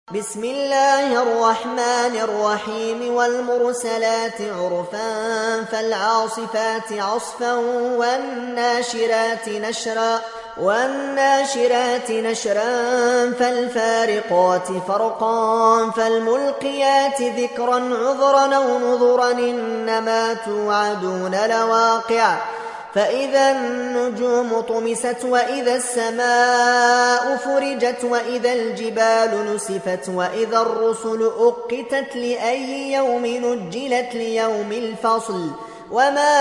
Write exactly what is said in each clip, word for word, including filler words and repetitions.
بسم الله الرحمن الرحيم والمرسلات عرفا فالعاصفات عصفا والناشرات نشرا والناشرات نشرا فالفارقات فرقا فالملقيات ذكرا عذرا أو نذرا إنما توعدون لواقع فإذا النجوم طمست وإذا السماء فرجت وإذا الجبال نسفت وإذا الرسل أقتت لأي يوم نجلت ليوم الفصل وما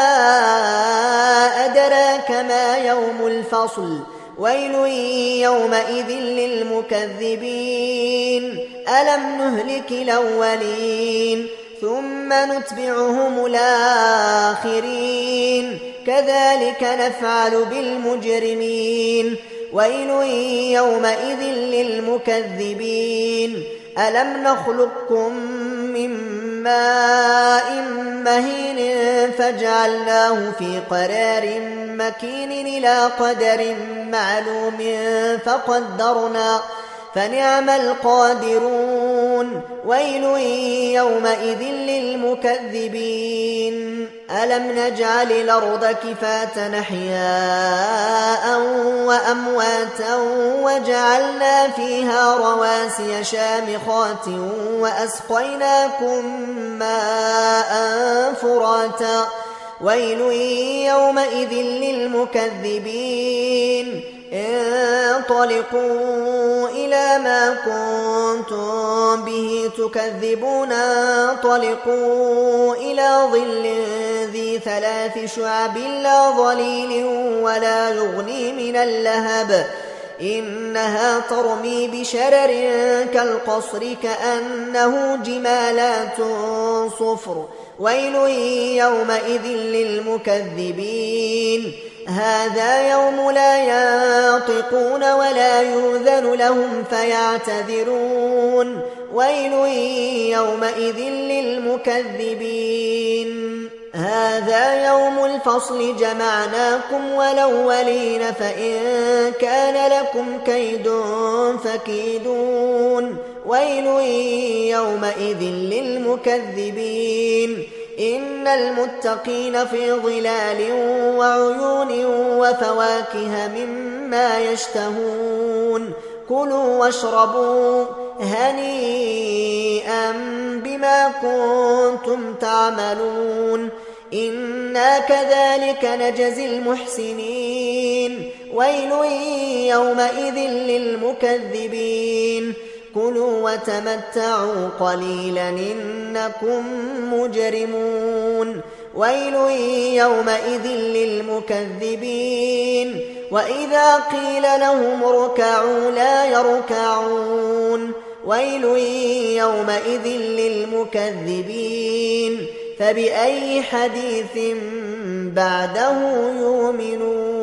أدراك ما يوم الفصل ويل يومئذ للمكذبين ألم نهلك الأولين ثم نتبعهم الآخرين كذلك نفعل بالمجرمين ويل يومئذ للمكذبين ألم نخلقكم من ماء مهين فجعلناه في قرار مكين إلى قدر معلوم فقدرنا فنعم القادرون ويل يومئذ للمكذبين ألم نجعل الأرض كفاة أحياء وأمواتا وجعلنا فيها رواسي شامخات وأسقيناكم ماء فراتا ويل يومئذ للمكذبين انطلقوا إلى ما كنتم به تكذبون انطلقوا إلى ظل ذي ثلاث شعب لا ظليل ولا يغني من اللهب إنها ترمي بشرر كالقصر كأنه جمالات صفر ويل يومئذ للمكذبين هذا يوم لا ينطقون ولا يؤذن لهم فيعتذرون ويل يومئذ للمكذبين هذا يوم الفصل جمعناكم والأولين فإن كان لكم كيد فكيدون ويل يومئذ للمكذبين إن المتقين في ظلال وعيون وفواكه مما يشتهون كلوا واشربوا هنيئا بما كنتم تعملون إنا كذلك نجزي المحسنين ويل يومئذ للمكذبين كلوا وتمتعوا قليلا إنكم مجرمون ويل يومئذ للمكذبين وإذا قيل لهم اركعوا لا يركعون ويل يومئذ للمكذبين فبأي حديث بعده يؤمنون